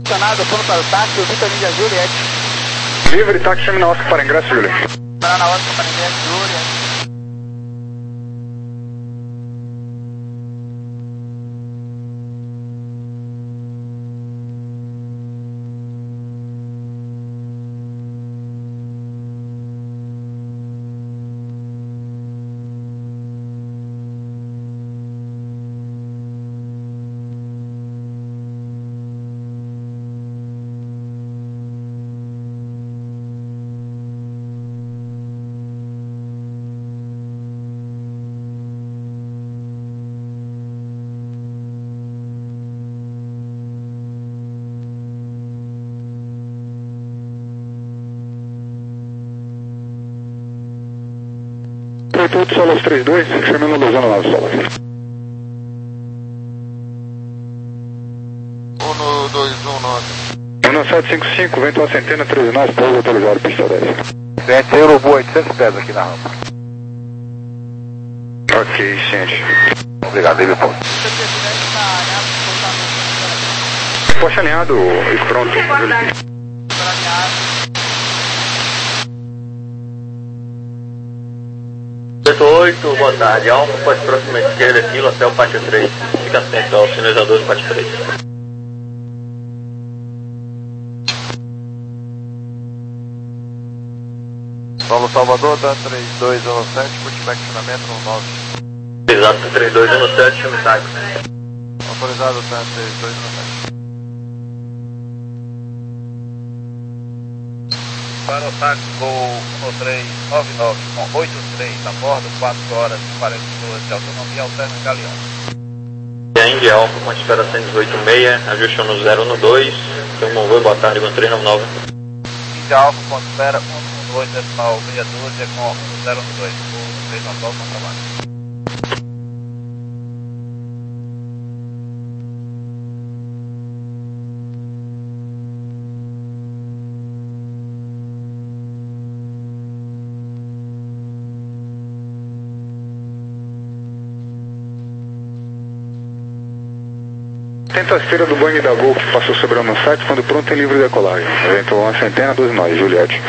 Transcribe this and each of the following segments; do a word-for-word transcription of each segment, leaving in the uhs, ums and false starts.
Funcionado, pronto para o táxi, Vitor Índia Juliette. Livre, táxi terminal Oscar para ingresso, Juliette. Para na Oscar para ingresso, Juliette. oito oito Solos trinta e dois, chamando a Luzana nove Solos. um dois um nove. um sete cinco cinco, vento a centena, treze nós, pouso autorizado, pista dez. Gente, Urubu, oitocentos pés aqui na rampa. Ok, gente. Obrigado, David Ponto. Poste alinhado e pronto, Juliette. oito oito, boa tarde. Alfa, pode próxima esquerda aqui, hotel Pátio três. Fica atento ao sinalizador do Pátio três. Solo Salvador, da três dois um sete, pushback funcionamento no nove. Exato, três dois um sete, chame táxi. Autorizado, tá, três dois um sete. Para o táxi, voo um três nove nove com oito três a bordo, quatro horas e quarenta e duas de autonomia, alterna em Galeão. E a Índia Alfa com espera cento e dezoito seis, ajuste no zero um dois, tem um voo, boa tarde, com três nove nove. Índia Alfa com espera um dois decimal meia dúzia com zero um dois, voo três nove nove com trabalho. Tenta a esteira do banho da Gol que passou sobre o no site, quando pronto tem livre decolagem. Evento uma centena, doze nós, Juliette.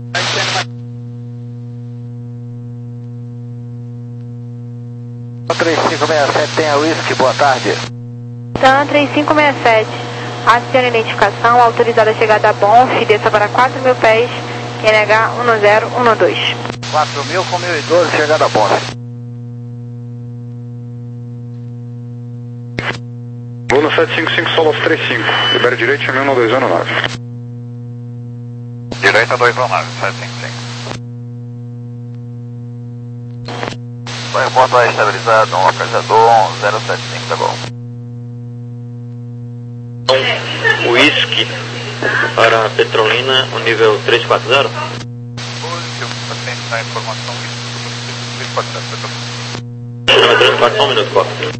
três cinco seis sete, tem a Whisky, boa tarde. Tan três cinco seis sete, adicione identificação, autorizada a chegada a Bonf, desça para quatro mil pés, Q N H um zero um dois. quatro mil com mil e doze, chegada a Bonf. Vou no sete cinco cinco Solos trinta e cinco, libera direito, chame um dois um nove. Direita dois um nove, sete cinco cinco. O aeroporto é estabilizado, um localizador zero sete cinco, tá bom. Então, Whisky para Petrolina, o nível três quatro zero. Hoje eu vou tentar a informação que três quatro zero. Chama três quatro, só um minuto, corre.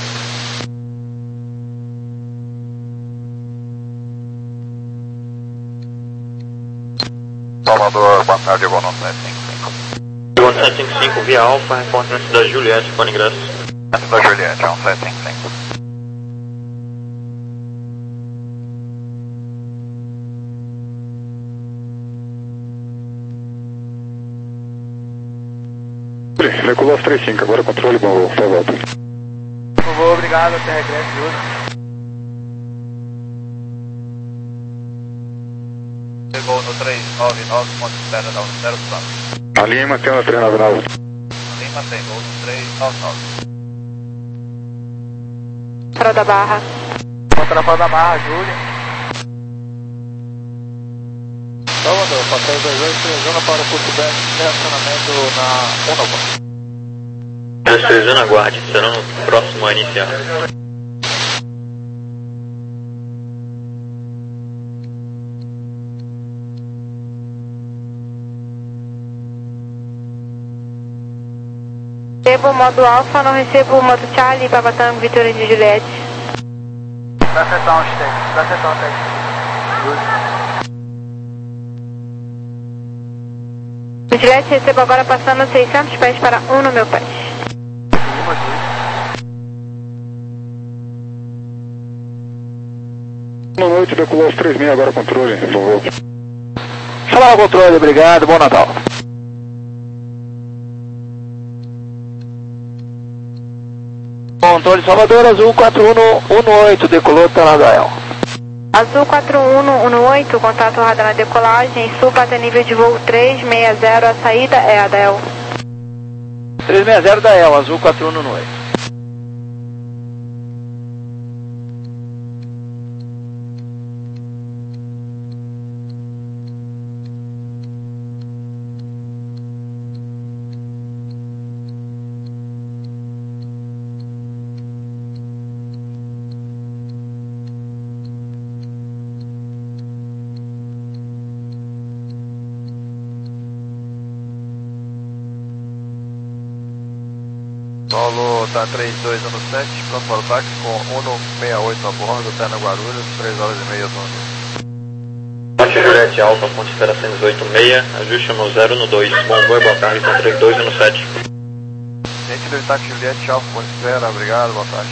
Salvador, boa tarde, vou no sete cinco cinco. Voo sete cinco cinco, via Alfa, reporte na cidade de Juliette, para ingresso. Cidade da Juliette, é um sete cinco cinco. Decolou aos trinta e cinco, agora controle bom, até volta. Por favor, obrigado, até regresso, Júlio. Chegou no três nove nove, ponto de espera da um zero pronto. A linha mantém na três nove nove. Ali mantém, voo no três nove nove. Farol da Barra. Contra a Farol da Barra, Júlio. Salvador, papel dois oito, zona para o pushback, estacionamento na Unova. Precisando aguarde, será no próximo a iniciar. Recebo o modo Alfa, não recebo o modo Charlie, Papa Tango, Vitória de Juliette. Dá atenção, Stênio, dá atenção, Stênio. Juliette, recebo agora passando seiscentos pés para um no meu pé. No oito, decolou aos três meia, agora controle, por favor. Chamar o controle, obrigado, bom Natal. Controle Salvador, Azul quatro um um oito, decolou, tá na Dael. Azul quatro um um oito, contato radar na decolagem, sul para nível de voo três seis zero, a saída é a Dael. três seis zero Dael, Azul quatro um um oito. Solo tá três dois um sete, pronto para o táxi com um seis oito a bordo, Terna Guarulhos, três horas e meia zona. Taxi Juliette Alfa, ponte espera cento e dezoito meia, ajuste no zero no dois, bom voo e boa tarde com três dois um sete. Gente do táxi Juliette Alfa, ponte espera, obrigado, boa tarde.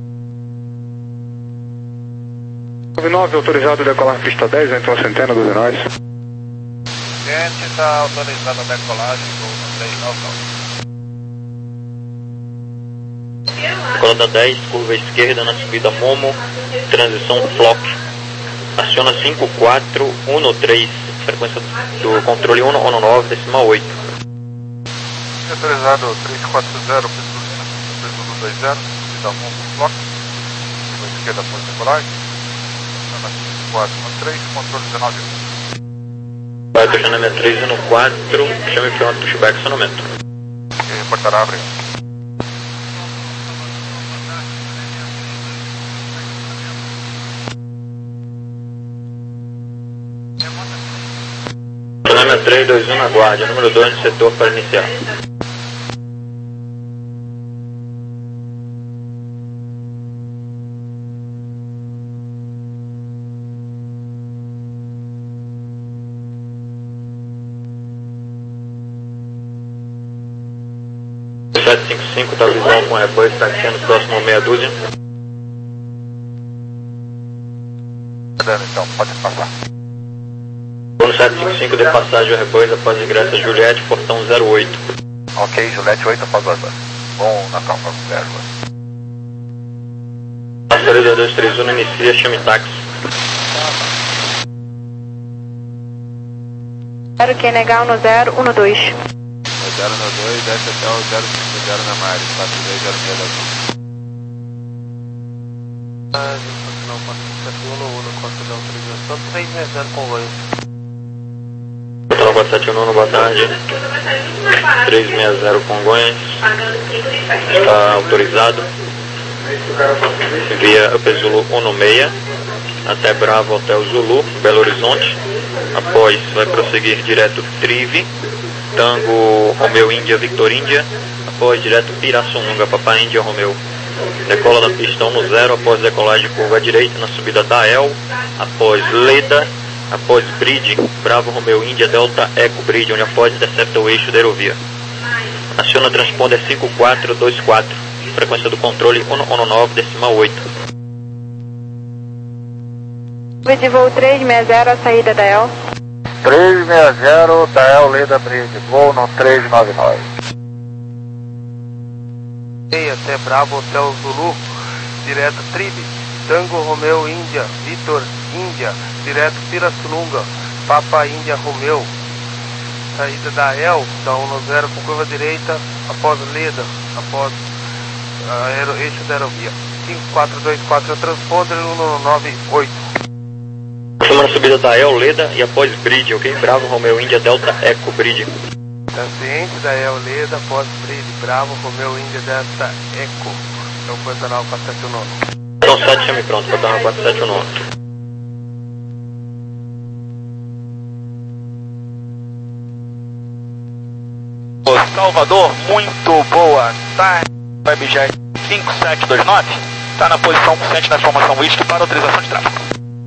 nove nove, autorizado a decolar pista dez, então a centena dos nós. Gente, está autorizado a decolagem do três nove nove. Decolada dez, curva esquerda na subida Momo, transição Flock. Aciona cinco quatro um três, frequência do controle um um nove, decimal oito. Autorizado três quatro zero, Petrolina, dois zero, subida Momo Flock. Curva esquerda, ponte decolagem. Aciona cinco quatro um três, controle dezenove. Vai, acionamento três um quatro, chame pronto, pushback, acionamento. Reportará, obrigado. Acionamento três dois um na guarda, número dois no setor para iniciar. sete cinco cinco, tá visão com Airbus, taxiando próximo ao meia dúzia. Então, pode passar. No sete cinco cinco de passagem ao Airbus após ingresso a Juliette, portão zero oito. Ok, Juliette oito após o Airbus. Bom Natal para você, Airbus. A saída dois três um inicia, chame táxi. Quero que negar no zero um dois. zero no dois, desce até o zero cinco zero na Mari, quatro dois zero seis da Azul. Não, quatro sete um um, quatro três seis zero Congonhas. Controle quatro sete um, boa tarde. três seis zero Congonhas. Está autorizado. Via U P Zulu um seis até Bravo Hotel Zulu, Belo Horizonte. Após, vai prosseguir direto Trive, Tango Romeu Índia Victor Índia. Após, direto Pirassununga, Papai Índia Romeu. Decola na pista um no zero, após decolagem curva direita na subida Dael. Após Leda, após Bridge, Bravo Romeu Índia Delta Eco Bridge, onde após intercepta o eixo da aerovia. Aciona transponder cinco quatro dois quatro, frequência do controle um um nove, decimal oito. De voo três seis zero, a saída da El. três seis zero, Dael Leda Bridge, voo no três nove nove. E até Bravo Hotel Zulu, direto Tribe, Tango Romeu Índia, Vitor Índia, direto Pirassununga, Papa Índia Romeu. Saída da El, da um no zero com curva direita, após Leda, após aero, eixo da aerovia. cinco quatro dois quatro, transponder um nove oito. Semana subida da El Leda e após Bridge, ok? Bravo Romeu Índia Delta Eco Bridge. Transiente da El Leda, após Bridge, Bravo Romeu Índia Delta Eco. É o Pantanal quatro sete um nove. Então sete, chame pronto, Pantanal quatro sete um nove. Salvador, muito boa tarde. Webjet cinco sete dois nove, está na posição sete na formação Whisky para autorização de tráfego.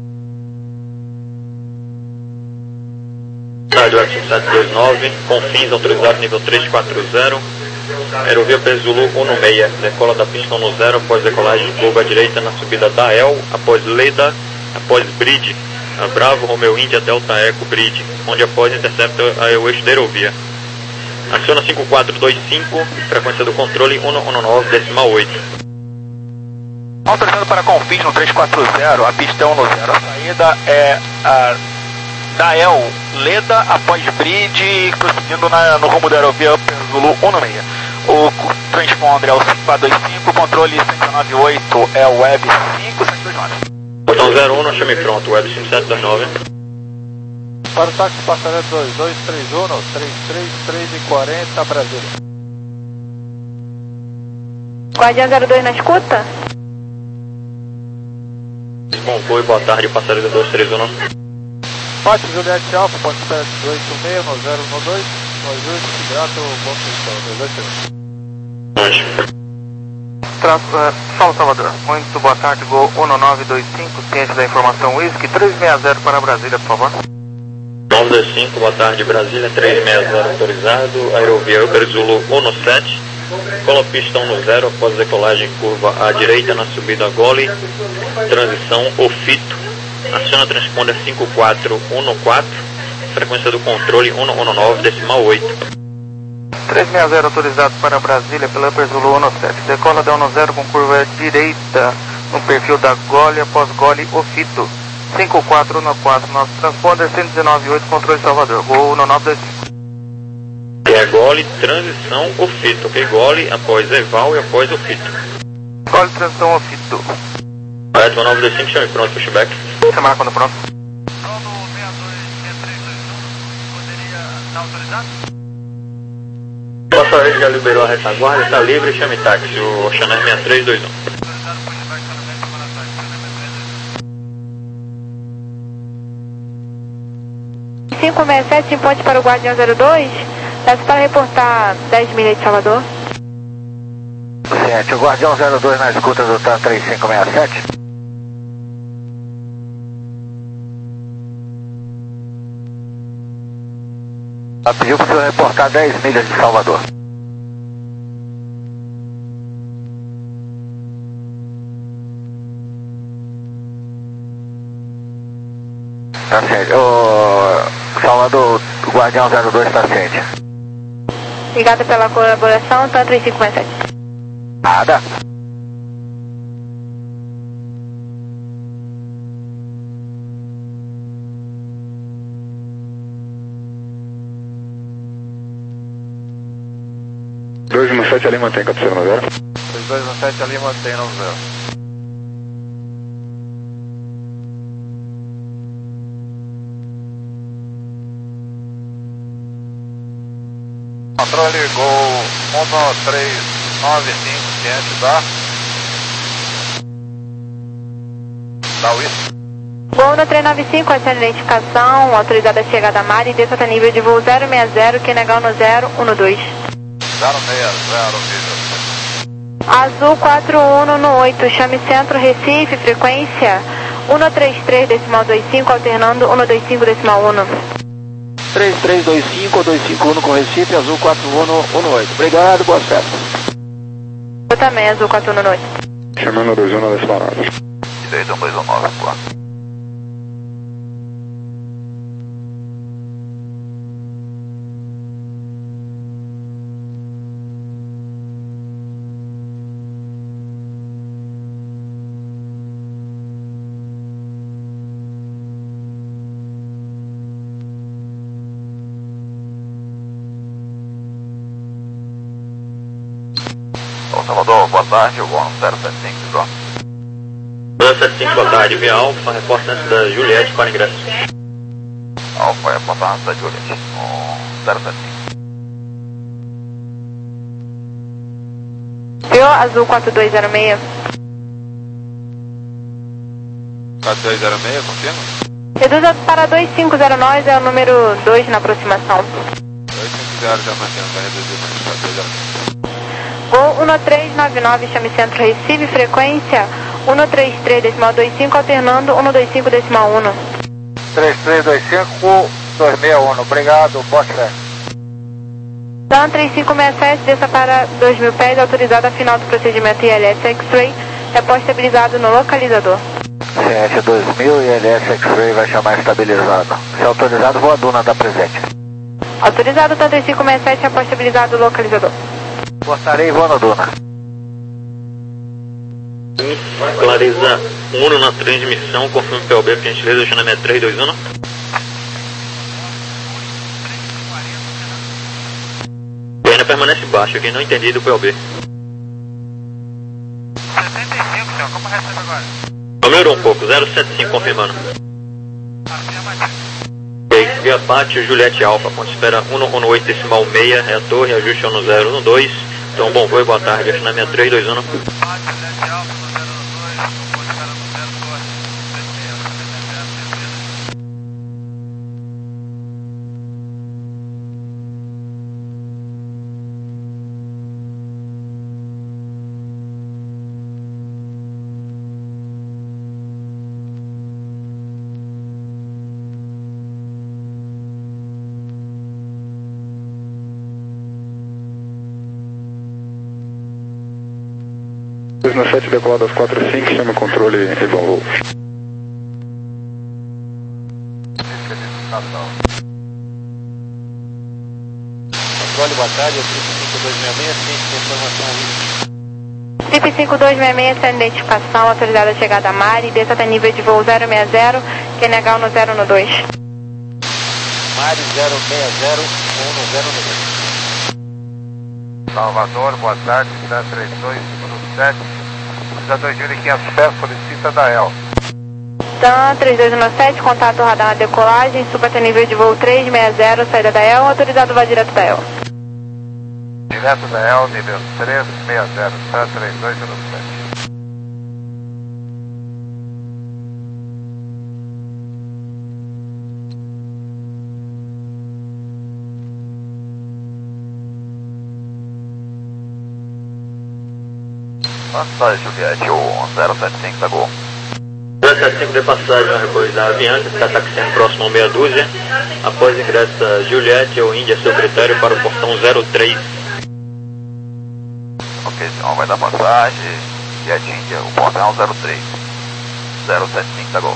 Tarde Web cinco sete dois nove, Confins autorizado nível três quatro zero, Aerovia P Zulu um seis, decola da pista um no zero, após decolagem curva direita na subida da El, após Leda, após Bridge, a Bravo Romeo India Delta Eco Bridge, onde após intercepta o eixo da aerovia. Aciona cinco quatro dois cinco, frequência do controle um um nove decimal oito. Autorizado para Confins no três quatro zero, a pista é um zero. A saída é a Dael Leda após Bridge, prosseguindo na, no rumo da aerovia Zulu um seis. O transponder é o cinco quatro dois cinco, controle cinco nove oito é o Web cinco sete dois nove. Botão zero um, chame pronto, Web cinco sete dois nove. Para o táxi passageiro dois dois três um, três três três e quarenta, Brasília. Guardião zero dois na escuta? Conclui, boa tarde, passageiro dois três um. Pátio Juliette Alfa, ponto sete dois oito seis, no zero um dois, no ajuste, grato, bom serviço, dois dois três. São Salvador, muito boa tarde, Gol um nove dois cinco, ciente da informação Whisky, três seis zero para Brasília, por favor. nove dois cinco, boa tarde, Brasília, três seis zero autorizado, aerovia Uber Zulu um sete, cola pista um zero, após decolagem curva à direita na subida Gole, transição Ofito, aciona transponder cinco quatro um quatro, frequência do controle um um nove decimal oito. três seis zero autorizado para Brasília pela Uber Zulu um sete, decola da um zero com curva à direita no perfil da Gole após Gole Ofito. cinco quatro um quatro, nosso transponder cento e dezenove oito, controle Salvador, Gol um nove dois cinco. É Gole, transição, Ofito, ok? Gole, após Eval e após Ofito. Gole, transição, Ofito. Correto, um nove dois cinco, chame pronto, pushback. Chamar quando pronto. Pronto, seis dois seis três dois um, poderia estar autorizado? O passageiro já liberou a retaguarda, está livre, chame táxi, o Oceanar seis três dois um. cinco seis sete, em ponte para o Guardião zero dois, peço para reportar dez milhas de Salvador. Ciente, o Guardião zero dois na escuta do TAM três cinco seis sete. Ela pediu para o senhor reportar dez milhas de Salvador. Tá ciente. O Salvador, o Guardião zero dois está ciente. Obrigada pela colaboração, TAM três cinco seis sete. Nada. dois um sete ali mantém quatro zero zero. dois dois um sete ali mantém nove zero. Controle Gol um três nove cinco, ciente da... da Whisky. Gol no três nove cinco, essa identificação, autorizada a chegada a mar e desça nível de voo zero seis zero, que negar no zero um dois. zero seis zero, vídeo. Azul quatro um no oito, chame centro Recife, frequência um três três decimal dois cinco, alternando um dois cinco decimal um. três três dois cinco, dois cinco um com Recife, Azul quatro um um oito. Obrigado, boas festas. Eu também, Azul quatro um no oito. Chamando dois um na décima nove. dois um dois um nove, quatro. Salvador, boa tarde, o Gol zero sete cinco, zero sete cinco, boa tarde, via Alfa, reporte antes da Juliette para ingresso. Alfa, reporte antes da Juliette, o zero sete cinco. Viu, Azul quatro dois zero seis. quatro dois zero seis, confirma? Reduza para dois cinco zero nove, é o número dois na aproximação. dois cinco zero, já mantendo, vai reduzir para quatro dois zero seis. Gol um três nove nove, chame centro Recife, frequência um três três decimal dois cinco, alternando um dois cinco decimal um. três três dois cinco, dois seis um, obrigado, boa fé. TAM três cinco seis sete, desça para dois mil pés, autorizada a final do procedimento I L S X-Ray, repós estabilizado no localizador. C F dois mil e L S X-Ray vai chamar estabilizado. Se autorizado, voa a Duna da presente. Autorizado, T três cinco seis sete, após estabilizado, localizador. Gostarei, voa na Duna. Clareza Uno na transmissão, confirme P O B, por gentileza, acionamento três dois um. E ainda permanece baixo aqui, não entendi do P O B. setenta e cinco, senhor, como recebe agora? Melhorou um pouco, zero sete cinco confirmando. Ok, via Pátio, Juliette Alfa, ponto espera um um oito decimal seis, é a torre, ajuste um zero um dois. Então, bom voo e boa tarde, acionamento três dois um. Pátio, Juliette Alfa, no zero um dois, compor espera no zero, torre, três seis, certeza. dois sete decolado às quatro cinco, chama controle e bom voo. Controle, boa tarde, é trip cinco dois seis seis, ciente de informação ao Trip cinco dois seis seis, sem identificação, autorizada a chegada a mar e desça até nível de voo zero seis zero, Q N H um zero um dois. Mari zero seis zero um zero um dois. Salvador, boa tarde, T três dois um sete, T dois mil e quinhentos pés, solicita da E L. TAM três dois um sete, contato radar na decolagem, suba até nível de voo três seis zero, saída da E L, autorizado vá direto da E L. Direto da E L, nível três seis zero, T três dois um sete. Passagem, Juliette, o zero sete cinco da Gol. zero sete cinco de passagem, repouso da Avianca, está taxiando próximo ao meia dúzia. Após ingressa Juliette ou Índia, seu critério para o portão zero três. Ok, então vai dar passagem, Juliette Índia, o portão zero três. zero sete cinco da Gol.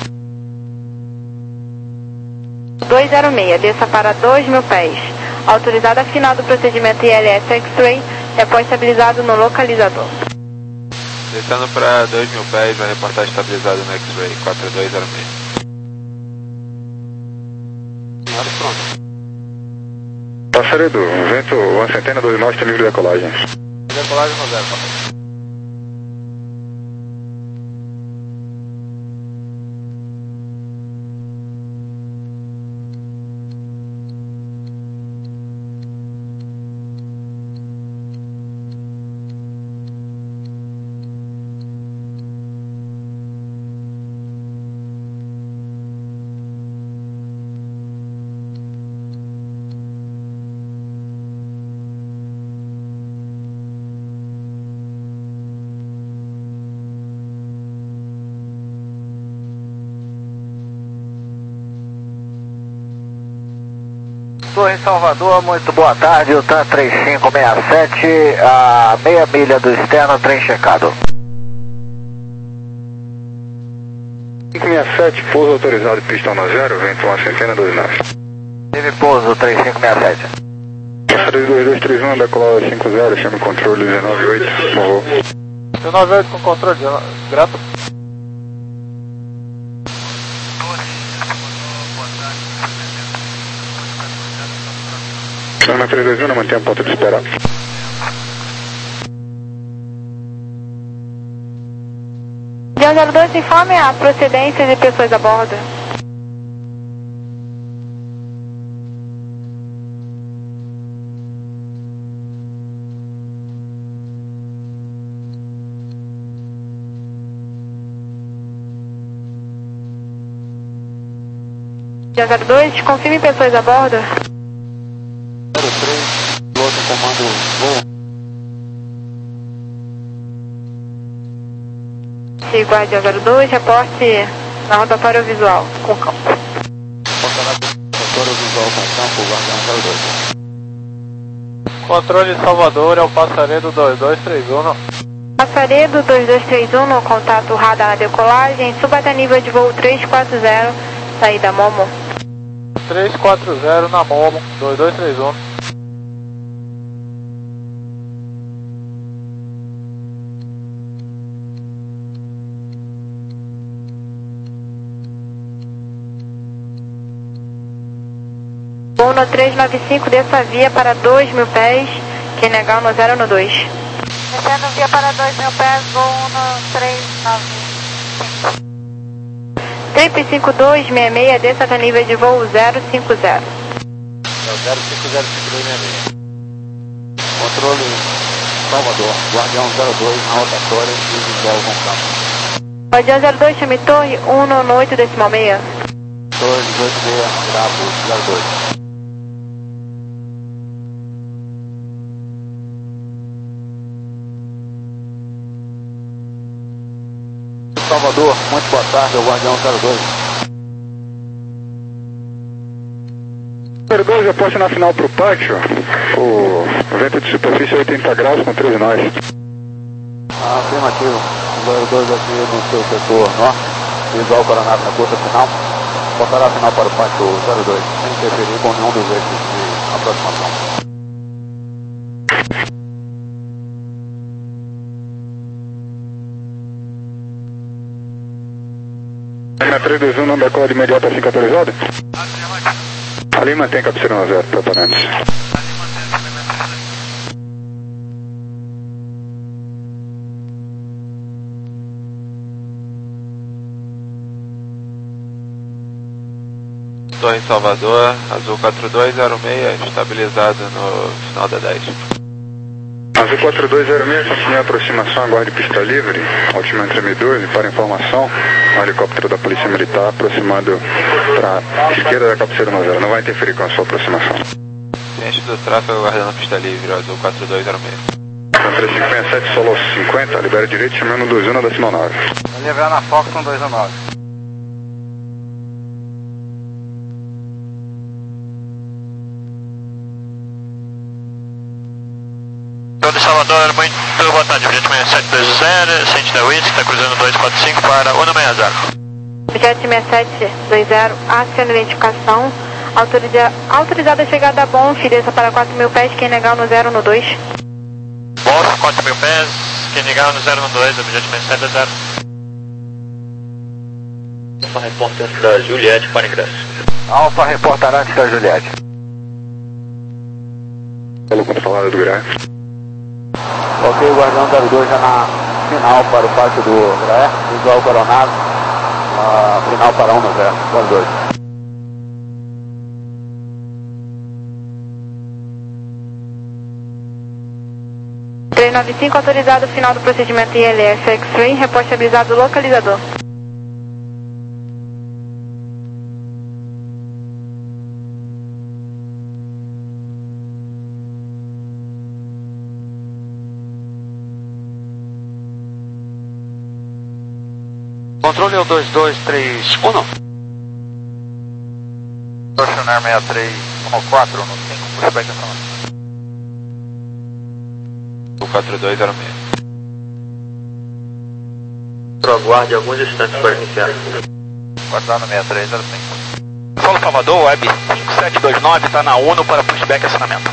dois zero seis, desça para dois mil pés. Autorizado a final do procedimento I L S X-Ray, repós estabilizado no localizador. Descendo para dois mil pés, vai reportar estabilizado no X-Ray, quatro dois zero seis. Pronto. Passaredo, vento, uma centena, dois nós, tem livre de decolagem. Decolagem no zero, papai. Torre Salvador, muito boa tarde, o TAM três cinco seis sete, a meia milha do externo, trem checado. cinco seis sete, pouso autorizado, pistão no zero, vento uma centena, dois nós. Teve pouso três cinco seis sete. três dois dois três um, decolado cinco zero, chama controle dezenove oito, bom voo. dezenove oito com controle, grato. Chama três dois um, mantém a ponta de espera. Dia zero dois, informe a procedência de pessoas a bordo. Dia zero dois, confirme pessoas a bordo. zero três, piloto comando voo. Guardia zero dois, reporte na rotatória visual, com campo. Rotatória visual com campo, guardião zero dois. Controle Salvador, é o Passaredo dois dois três um. Passaredo dois dois três um no contato radar na decolagem, suba até nível de voo três quatro zero, saída Momo. três quatro zero na Momo, dois dois três um. Voo no três nove cinco, desça via para dois mil pés, quem negar no zero no dois. Descendo via para dois mil pés, voo no três nove cinco. Trip cinco dois seis seis, desça até nível de voo zero cinco zero. É o zero cinco zero cinco dois seis seis. Controle Salvador, Guardião zero dois na rotatória e zero com campo. Guardião zero dois, chame torre um no oito decimal seis. Torre dezoito seis, Bravo zero dois. Salvador, muito boa tarde, é o Guardião zero dois. zero dois, aposta na final para o pátio, o vento de superfície é oitenta graus com treze nós. Ah, afirmativo, zero dois aqui no seu setor norte, visual coronado na curta final, botará a final para o pátio zero dois, sem interferir com nenhum dos eixos de aproximação. Na três dois um não decola de imediato assim que autorizado? Ali mantém cabeceira no zero, preparando. Torre Salvador, Azul quatro dois zero seis, estabilizado no final da dez. Azul quatro dois zero seis, continue a aproximação, aguarde pista livre, última tremidor e para informação, um helicóptero da Polícia Militar aproximado para a esquerda da cabeceira no zero, não vai interferir com a sua aproximação. Ciente do tráfego aguardando pista livre, Azul quatro dois zero seis. três cinco seis sete, solo cinquenta, libera direito, chamando dois um na decimal nove. Vai levar na Fox com dois um nove. Torre Salvador, muito boa tarde, Jet seis sete dois zero, ciente da Whisky, está cruzando dois quatro cinco para um seis zero. Jet seis sete dois zero, aciona identificação, autoriza, autorizada a chegada a Bonf, desça para quatro mil pés, quem negar no zero no dois. Bonf, quatro mil pés, quem negar no zero no dois, Jet seis sete dois zero. Alfa repórter da Juliette para ingresso. Alfa reportará antes da Juliette. Falou com a falada do Graé. Ok, o Guardião zero dois já na final para o pátio do Graé, visual coronado, uh, final para um no zero, zero dois. três nove cinco, autorizado final do procedimento I L F X-Ray, reposto habilitado localizador. Controle é o dois dois três um. Torcionar sessenta e três um quatro no cinco, pushback informação. Azul quatro dois zero seis. Aguarde alguns instantes para iniciar. Guardar no sessenta e três zero cinco. Solo Salvador, Web cinco sete dois nove, está na ONU para pushback acionamento.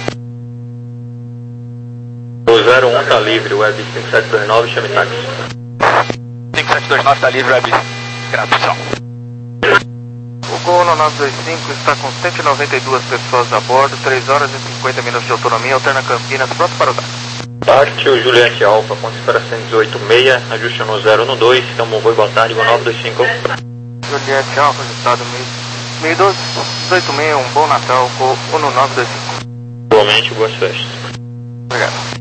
O zero um está livre, Web cinco sete dois nove, chame táxi. cinco sete dois nove está livre, Web. Gratução. O Gol no nove dois cinco está com cento e noventa e duas pessoas a bordo, três horas e cinquenta minutos de autonomia, alterna Campinas, pronto para o D A C. Táxi, Juliette Alfa, ponto esperação dezoito seis, ajuste no zero no dois, então bom boa tarde, Gol nove dois cinco. Juliette Alfa, ajustado mil e doze, dezoito seis, um bom Natal, Gol no nove dois cinco. Igualmente, boas festas. Obrigado.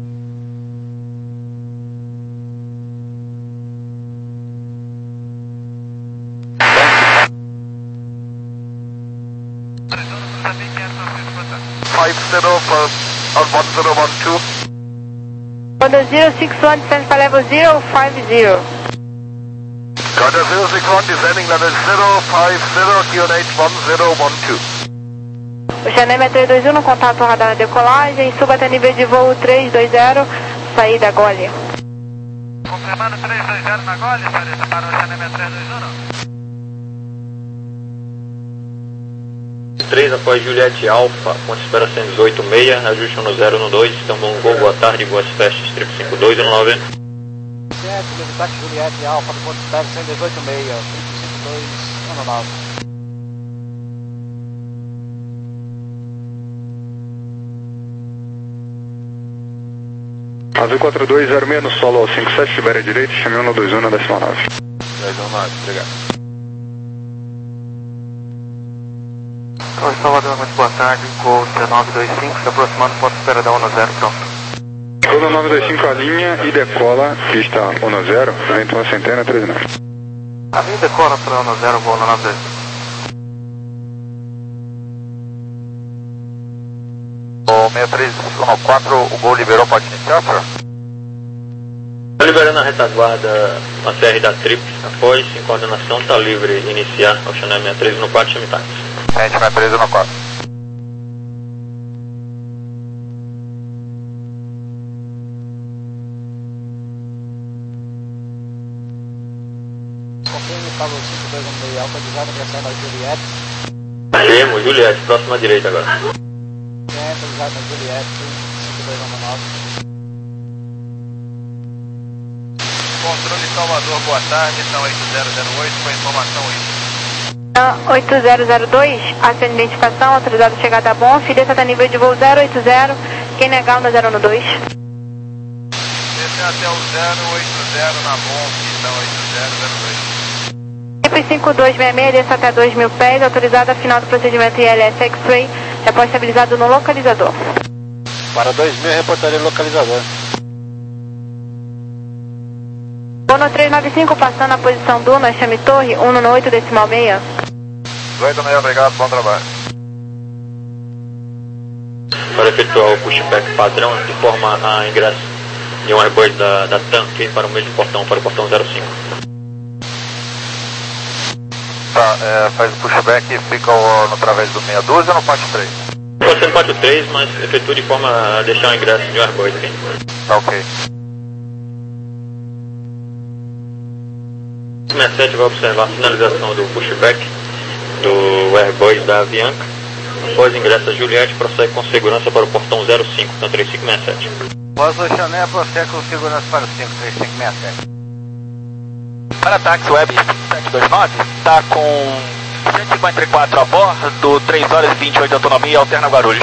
five zero for one zero one two. Roger zero six one, descend para level zero five zero. Roger zero six one, descending level zero five zero, Q N H one zero one two. O Xanem três dois um no contato radar na decolagem, suba até nível de voo três dois zero, saída Gole. Confirmando três dois zero na Gole, Sarita para o Xanemé três dois um. três após Juliette Alfa, ponto espera cento e dezoito seis, ajuste um zero um dois, Istambul Gol, boa tarde, boas festas, trip cinco dois um nove. sete, Libertad Juliette Alfa, do ponto espera cento e dezoito seis, trip cinco dois um nove. Azul quatro dois zero seis no solo ao cinco sete, Tibéria direito, chame um dois um na décima nove. dois um nove, obrigado. Oi, Salvador, muito boa tarde, Gol nove dois cinco, se aproximando, ponto espera da um zero, pronto. Gol nove dois cinco, a linha e decola, pista um zero, vento uma centena, três nove. A linha decola para um zero, Gol nove dois cinco. O seis três um quatro, o Gol liberou, pode iniciar, senhor? Está liberando a retaguarda, a C R da Trip, após, em coordenação, está livre de iniciar ao Chanel seis três um quatro, chame táxi. Sete, seis três um quatro. Confirme, Pablo cinco dois um seis, Alfa, desada, pressão da Juliette. Gemo, Juliette, próxima à direita agora. Centro, desada da Juliette, cinco dois um nove. Controle Salvador, boa tarde, são oito zero zero oito, com informação oito. oito zero zero dois, ação de identificação, autorizado chegada a bom, desça até nível de voo zero oito zero, quem negar no zero um dois. Desce até o zero oito zero na bom, pista oito zero zero dois. Trip cinco dois seis seis, desça até dois mil pés, autorizado a final do procedimento I L S X-Ray, após estabilizado no localizador. Para dois mil, reportaria localizador. Bono três nove cinco, passando a posição Duna, chame torre, um no oito decimal seis. oito seis, obrigado, bom trabalho. Para efetuar o pushback padrão, informa a ingresso de um Airbus da, da TAM, que para o mesmo portão, para o portão zero cinco. Tá, é, faz o pushback e fica o, no través do meia dúzia ou no pátio três? Pode ser no pátio três, mas efetua de forma a deixar o ingresso de um Airbus aqui. Tá, ok. sessenta e sete vai observar a finalização do pushback do Airbus da Avianca. Após ingresso a Juliette, prossegue com segurança para o portão zero cinco, então três cinco seis sete. Após o Chanel, prossegue com segurança para o cinco três cinco seis sete. Para táxi Web sete dois nove, está com cento e cinquenta e quatro a bordo, três horas e vinte e oito de autonomia, alterna Guarulhos.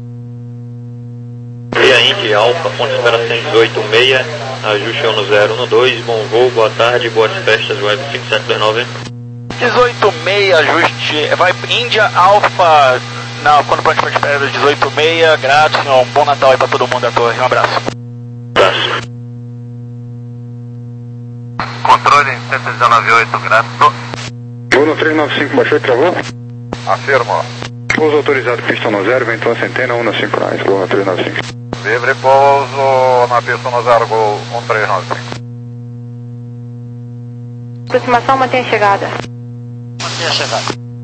Via Indy Alfa, ponto espera cento e dezoito seis, ajuste um zero um dois, bom voo, boa tarde, boas festas, Web cinco sete dois nove. dezoito seis, ajuste, vai Índia Alfa, na, quando pode para espera dezoito seis, grátis, um bom Natal aí para todo mundo da torre, um abraço. Abraço. Controle cento e dezenove oito, graças. Gol no três nove cinco, baixou e travou. Afirmo. Pouso autorizado, pista um zero, vento uma centena, um cinco nove, Gol no três nove cinco. Livre pouso na pista um zero, Gol um três nove cinco. Aproximação, mantenha a chegada. Mantenha a chegada.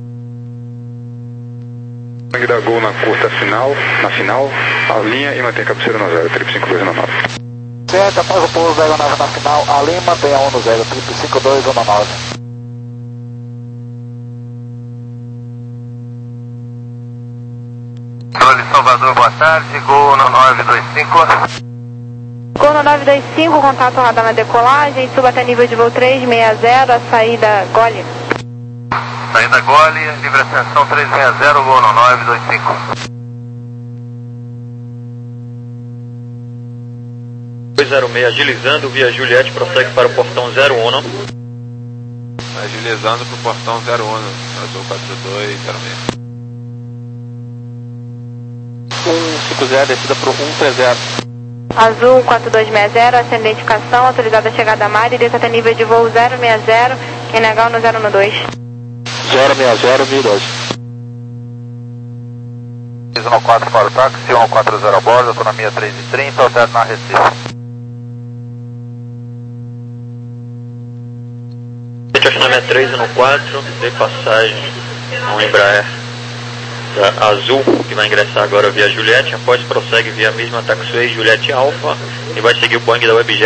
Sangue da Gol na curta final, na final, a linha e mantém a cabeceira no zero, trip cinco dois um nove. Certo, após o pouso da aeronave na final, a linha mantém a um zero, trip cinco dois um nove. Controle Salvador, boa tarde, Gol no nove dois cinco. Gol no nove dois cinco, contato radar na decolagem, suba até nível de voo três seis zero, a saída Gole. Saída Gole, livre ascensão três seis zero, Gol no nove dois cinco. dois zero seis, agilizando, via Juliette, prossegue para o portão zero um. Agilizando para o portão zero um, Azul quatro dois zero seis. um cinco zero, descida para o um três zero. Azul quatro dois seis zero, ação de identificação, autorizada a chegada a mar e desça até nível de voo zero seis zero, quem negar no zero um dois. zero seis zero, mil dois. um quatro para o táxi, um quatro zero a bordo, autonomia três e trinta, alterno na Recife. Chanel três um quatro, de passagem a um Embraer da Azul, que vai ingressar agora via Juliette, após prossegue via mesma taxiway Juliette Alfa e vai seguir o Boeing da WebJet.